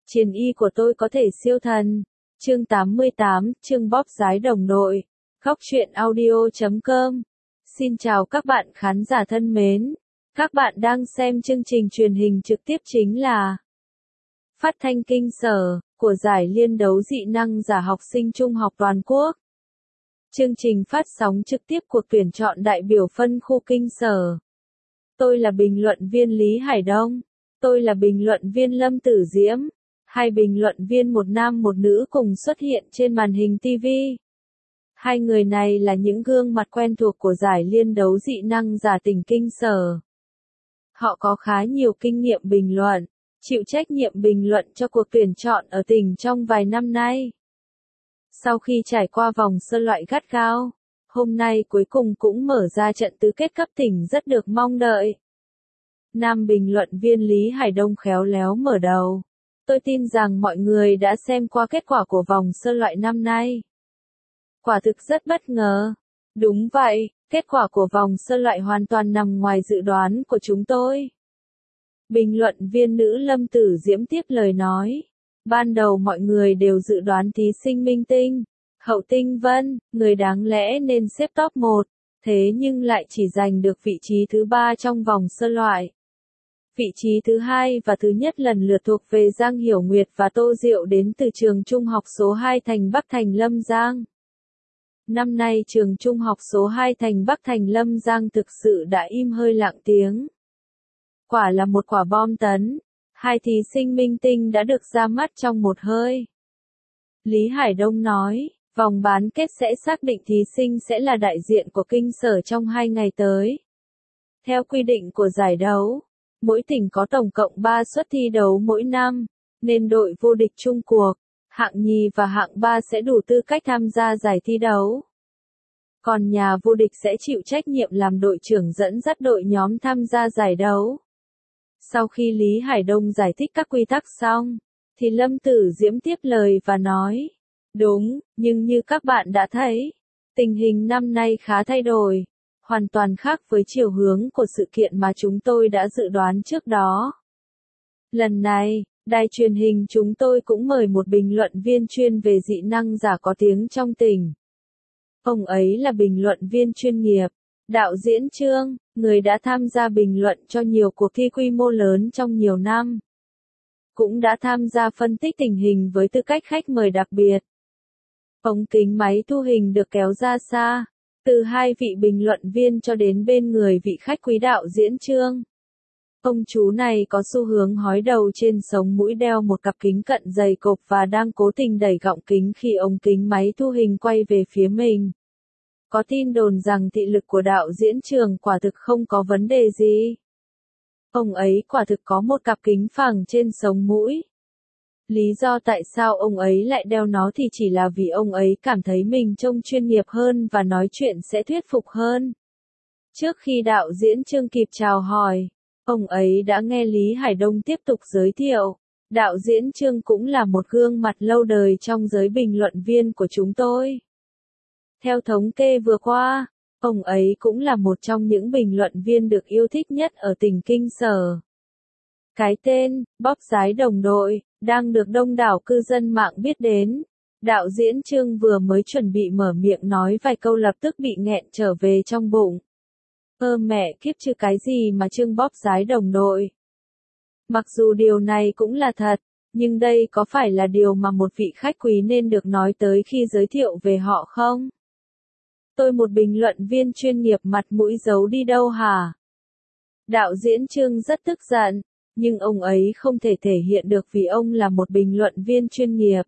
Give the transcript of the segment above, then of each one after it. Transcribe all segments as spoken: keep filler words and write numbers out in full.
Chiến y của tôi có thể siêu thần. Chương tám mươi tám, chương bóp giái đồng đội. Góc truyện audio chấm com. Xin chào các bạn khán giả thân mến. Các bạn đang xem chương trình truyền hình trực tiếp chính là Phát thanh Kinh Sở, của giải liên đấu dị năng giả học sinh trung học toàn quốc. Chương trình phát sóng trực tiếp cuộc tuyển chọn đại biểu phân khu Kinh Sở. Tôi là bình luận viên Lý Hải Đông. Tôi là bình luận viên Lâm Tử Diễm. Hai bình luận viên một nam một nữ cùng xuất hiện trên màn hình ti vi. Hai người này là những gương mặt quen thuộc của giải liên đấu dị năng giả tỉnh Kinh Sở. Họ có khá nhiều kinh nghiệm bình luận, chịu trách nhiệm bình luận cho cuộc tuyển chọn ở tỉnh trong vài năm nay. Sau khi trải qua vòng sơ loại gắt gao, hôm nay cuối cùng cũng mở ra trận tứ kết cấp tỉnh rất được mong đợi. Nam bình luận viên Lý Hải Đông khéo léo mở đầu. Tôi tin rằng mọi người đã xem qua kết quả của vòng sơ loại năm nay. Quả thực rất bất ngờ. Đúng vậy, kết quả của vòng sơ loại hoàn toàn nằm ngoài dự đoán của chúng tôi. Bình luận viên nữ Lâm Tử Diễm tiếp lời nói. Ban đầu mọi người đều dự đoán thí sinh Minh Tinh, Hậu Tinh Vân, người đáng lẽ nên xếp top một, thế nhưng lại chỉ giành được vị trí thứ ba trong vòng sơ loại. Vị trí thứ hai và thứ nhất lần lượt thuộc về Giang Hiểu Nguyệt và Tô Diệu đến từ trường trung học số hai Thành Bắc Thành Lâm Giang. Năm nay trường trung học số hai Thành Bắc Thành Lâm Giang thực sự đã im hơi lặng tiếng. Quả là một quả bom tấn, hai thí sinh Minh Tinh đã được ra mắt trong một hơi. Lý Hải Đông nói, vòng bán kết sẽ xác định thí sinh sẽ là đại diện của Kinh Sở trong hai ngày tới. Theo quy định của giải đấu, mỗi tỉnh có tổng cộng ba suất thi đấu mỗi năm, nên đội vô địch chung cuộc, hạng nhì và hạng ba sẽ đủ tư cách tham gia giải thi đấu. Còn nhà vô địch sẽ chịu trách nhiệm làm đội trưởng dẫn dắt đội nhóm tham gia giải đấu. Sau khi Lý Hải Đông giải thích các quy tắc xong, thì Lâm Tử Diễm tiếp lời và nói, đúng, nhưng như các bạn đã thấy, tình hình năm nay khá thay đổi. Hoàn toàn khác với chiều hướng của sự kiện mà chúng tôi đã dự đoán trước đó. Lần này, đài truyền hình chúng tôi cũng mời một bình luận viên chuyên về dị năng giả có tiếng trong tỉnh. Ông ấy là bình luận viên chuyên nghiệp, đạo diễn Trương, người đã tham gia bình luận cho nhiều cuộc thi quy mô lớn trong nhiều năm. Cũng đã tham gia phân tích tình hình với tư cách khách mời đặc biệt. Ống kính máy thu hình được kéo ra xa. Từ hai vị bình luận viên cho đến bên người vị khách quý đạo diễn Trương. Ông chú này có xu hướng hói đầu trên sống mũi, đeo một cặp kính cận dày cộp và đang cố tình đẩy gọng kính khi ống kính máy thu hình quay về phía mình. Có tin đồn rằng thị lực của đạo diễn Trương quả thực không có vấn đề gì. Ông ấy quả thực có một cặp kính phẳng trên sống mũi. Lý do tại sao ông ấy lại đeo nó thì chỉ là vì ông ấy cảm thấy mình trông chuyên nghiệp hơn và nói chuyện sẽ thuyết phục hơn. Trước khi đạo diễn Trương kịp chào hỏi, ông ấy đã nghe Lý Hải Đông tiếp tục giới thiệu. Đạo diễn Trương cũng là một gương mặt lâu đời trong giới bình luận viên của chúng tôi. Theo thống kê vừa qua, ông ấy cũng là một trong những bình luận viên được yêu thích nhất ở tỉnh Kinh Sở. Cái tên, bóp giái đồng đội, đang được đông đảo cư dân mạng biết đến. Đạo diễn Trương vừa mới chuẩn bị mở miệng nói vài câu lập tức bị nghẹn trở về trong bụng. Ơ mẹ kiếp chứ, cái gì mà Trương bóp giái đồng đội. Mặc dù điều này cũng là thật, nhưng đây có phải là điều mà một vị khách quý nên được nói tới khi giới thiệu về họ không? Tôi một bình luận viên chuyên nghiệp mặt mũi giấu đi đâu hả? Đạo diễn Trương rất tức giận. Nhưng ông ấy không thể thể hiện được vì ông là một bình luận viên chuyên nghiệp.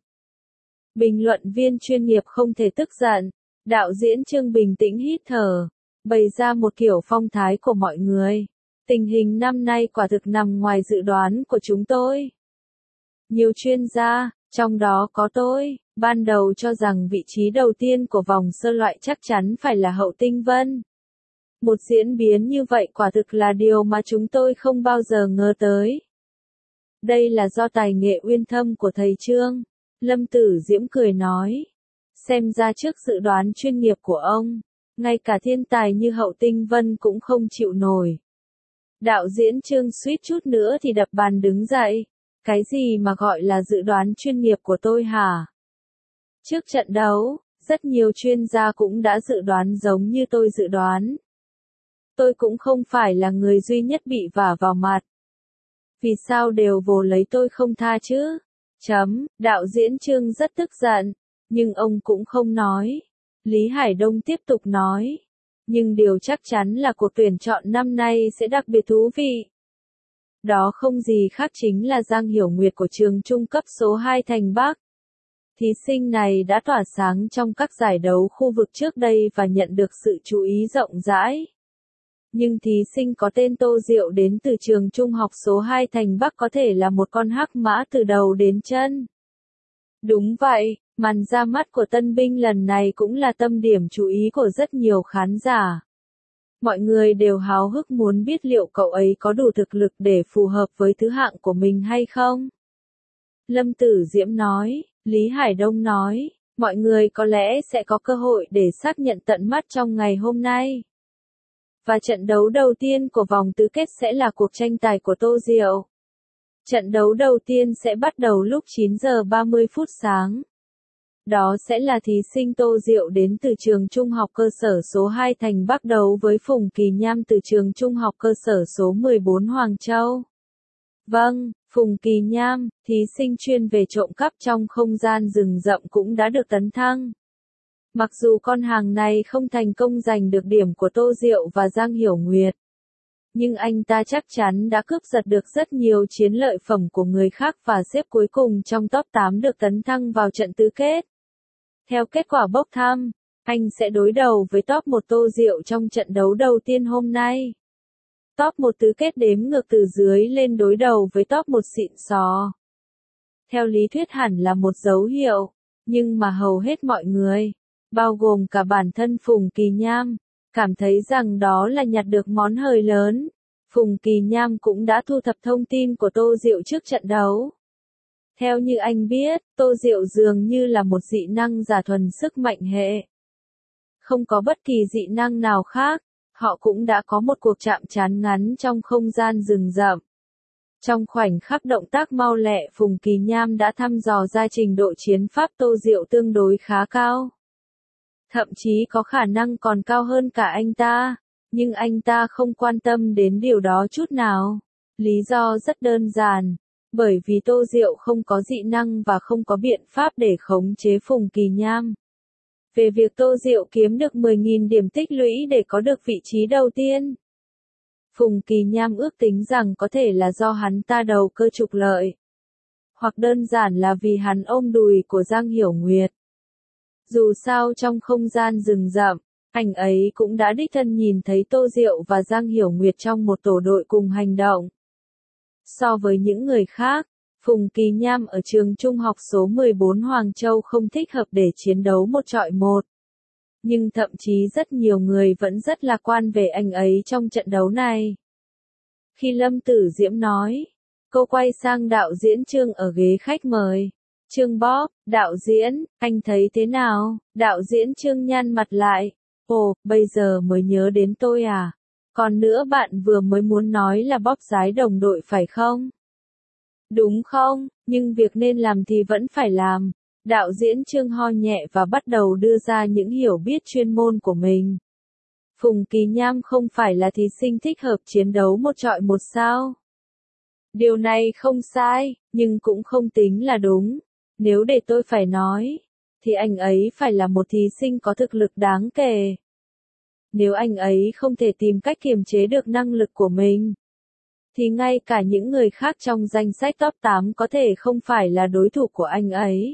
Bình luận viên chuyên nghiệp không thể tức giận. Đạo diễn Trương bình tĩnh hít thở, bày ra một kiểu phong thái của mọi người. Tình hình năm nay quả thực nằm ngoài dự đoán của chúng tôi. Nhiều chuyên gia, trong đó có tôi, ban đầu cho rằng vị trí đầu tiên của vòng sơ loại chắc chắn phải là Hậu Tinh Vân. Một diễn biến như vậy quả thực là điều mà chúng tôi không bao giờ ngờ tới. Đây là do tài nghệ uyên thâm của thầy Trương. Lâm Tử Diễm cười nói. Xem ra trước dự đoán chuyên nghiệp của ông, ngay cả thiên tài như Hậu Tinh Vân cũng không chịu nổi. Đạo diễn Trương suýt chút nữa thì đập bàn đứng dậy. Cái gì mà gọi là dự đoán chuyên nghiệp của tôi hả? Trước trận đấu, rất nhiều chuyên gia cũng đã dự đoán giống như tôi dự đoán. Tôi cũng không phải là người duy nhất bị vả vào mặt. Vì sao đều vồ lấy tôi không tha chứ? Chấm, đạo diễn Trương rất tức giận, nhưng ông cũng không nói. Lý Hải Đông tiếp tục nói. Nhưng điều chắc chắn là cuộc tuyển chọn năm nay sẽ đặc biệt thú vị. Đó không gì khác chính là Giang Hiểu Nguyệt của trường trung cấp số hai Thành Bắc. Thí sinh này đã tỏa sáng trong các giải đấu khu vực trước đây và nhận được sự chú ý rộng rãi. Nhưng thí sinh có tên Tô Diệu đến từ trường trung học số hai Thành Bắc có thể là một con hắc mã từ đầu đến chân. Đúng vậy, màn ra mắt của tân binh lần này cũng là tâm điểm chú ý của rất nhiều khán giả. Mọi người đều háo hức muốn biết liệu cậu ấy có đủ thực lực để phù hợp với thứ hạng của mình hay không. Lâm Tử Diễm nói, Lý Hải Đông nói, mọi người có lẽ sẽ có cơ hội để xác nhận tận mắt trong ngày hôm nay. Và trận đấu đầu tiên của vòng tứ kết sẽ là cuộc tranh tài của Tô Diệu. Trận đấu đầu tiên sẽ bắt đầu lúc chín giờ ba mươi phút sáng. Đó sẽ là thí sinh Tô Diệu đến từ trường trung học cơ sở số hai Thành Bắc đấu với Phùng Kỳ Nham từ trường trung học cơ sở số mười bốn Hoàng Châu. Vâng, Phùng Kỳ Nham, thí sinh chuyên về trộm cắp trong không gian rừng rậm cũng đã được tấn thăng. Mặc dù con hàng này không thành công giành được điểm của Tô Diệu và Giang Hiểu Nguyệt, nhưng anh ta chắc chắn đã cướp giật được rất nhiều chiến lợi phẩm của người khác và xếp cuối cùng trong top tám được tấn thăng vào trận tứ kết. Theo kết quả bốc thăm, anh sẽ đối đầu với top một Tô Diệu trong trận đấu đầu tiên hôm nay. Top một tứ kết đếm ngược từ dưới lên đối đầu với top một xịn sò. Theo lý thuyết hẳn là một dấu hiệu, nhưng mà hầu hết mọi người, bao gồm cả bản thân Phùng Kỳ Nham, cảm thấy rằng đó là nhặt được món hời lớn. Phùng Kỳ Nham cũng đã thu thập thông tin của Tô Diệu trước trận đấu. Theo như anh biết, Tô Diệu dường như là một dị năng giả thuần sức mạnh hệ. Không có bất kỳ dị năng nào khác, họ cũng đã có một cuộc chạm trán ngắn trong không gian rừng rậm. Trong khoảnh khắc động tác mau lẹ, Phùng Kỳ Nham đã thăm dò ra trình độ chiến pháp Tô Diệu tương đối khá cao. Thậm chí có khả năng còn cao hơn cả anh ta, nhưng anh ta không quan tâm đến điều đó chút nào. Lý do rất đơn giản, bởi vì Tô Diệu không có dị năng và không có biện pháp để khống chế Phùng Kỳ Nham. Về việc Tô Diệu kiếm được mười nghìn điểm tích lũy để có được vị trí đầu tiên, Phùng Kỳ Nham ước tính rằng có thể là do hắn ta đầu cơ trục lợi. Hoặc đơn giản là vì hắn ôm đùi của Giang Hiểu Nguyệt. Dù sao trong không gian rừng rậm, anh ấy cũng đã đích thân nhìn thấy Tô Diệu và Giang Hiểu Nguyệt trong một tổ đội cùng hành động. So với những người khác, Phùng Kỳ Nham ở trường trung học số mười bốn Hoàng Châu không thích hợp để chiến đấu một trọi một. Nhưng thậm chí rất nhiều người vẫn rất lạc quan về anh ấy trong trận đấu này. Khi Lâm Tử Diễm nói, cô quay sang đạo diễn Trương ở ghế khách mời. Trương Bóp, đạo diễn, anh thấy thế nào? Đạo diễn Trương nhăn mặt lại. Ồ, bây giờ mới nhớ đến tôi à? Còn nữa bạn vừa mới muốn nói là bóp giái đồng đội phải không? Đúng không, nhưng việc nên làm thì vẫn phải làm. Đạo diễn Trương ho nhẹ và bắt đầu đưa ra những hiểu biết chuyên môn của mình. Phùng Kỳ Nham không phải là thí sinh thích hợp chiến đấu một trọi một sao? Điều này không sai, nhưng cũng không tính là đúng. Nếu để tôi phải nói, thì anh ấy phải là một thí sinh có thực lực đáng kể. Nếu anh ấy không thể tìm cách kiềm chế được năng lực của mình, thì ngay cả những người khác trong danh sách top tám có thể không phải là đối thủ của anh ấy.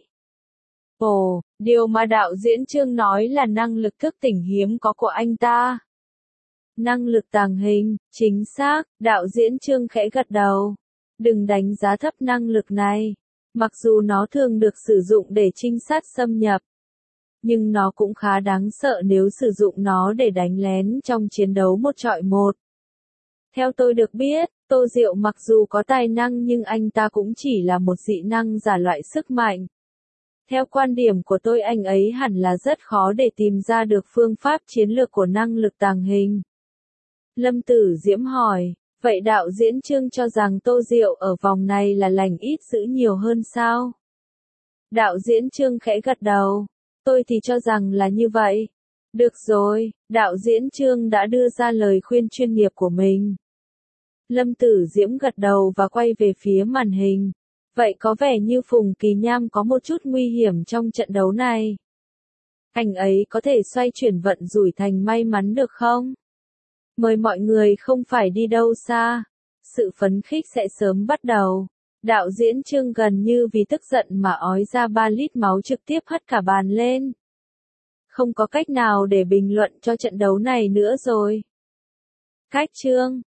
Ồ, điều mà đạo diễn Trương nói là năng lực thức tỉnh hiếm có của anh ta. Năng lực tàng hình, chính xác, đạo diễn Trương khẽ gật đầu. Đừng đánh giá thấp năng lực này. Mặc dù nó thường được sử dụng để trinh sát xâm nhập, nhưng nó cũng khá đáng sợ nếu sử dụng nó để đánh lén trong chiến đấu một trọi một. Theo tôi được biết, Tô Diệu mặc dù có tài năng nhưng anh ta cũng chỉ là một dị năng giả loại sức mạnh. Theo quan điểm của tôi anh ấy hẳn là rất khó để tìm ra được phương pháp chiến lược của năng lực tàng hình. Lâm Tử Diễm hỏi, Vậy đạo diễn Trương cho rằng Tô Diệu ở vòng này là lành ít dữ nhiều hơn sao? Đạo diễn Trương khẽ gật đầu. Tôi thì cho rằng là như vậy. Được rồi, đạo diễn Trương đã đưa ra lời khuyên chuyên nghiệp của mình. Lâm Tử Diễm gật đầu và quay về phía màn hình. Vậy có vẻ như Phùng Kỳ Nham có một chút nguy hiểm trong trận đấu này. Anh ấy có thể xoay chuyển vận rủi thành may mắn được không? Mời mọi người không phải đi đâu xa. Sự phấn khích sẽ sớm bắt đầu. Đạo diễn Trương gần như vì tức giận mà ói ra ba lít máu trực tiếp hất cả bàn lên. Không có cách nào để bình luận cho trận đấu này nữa rồi. Cách Trương,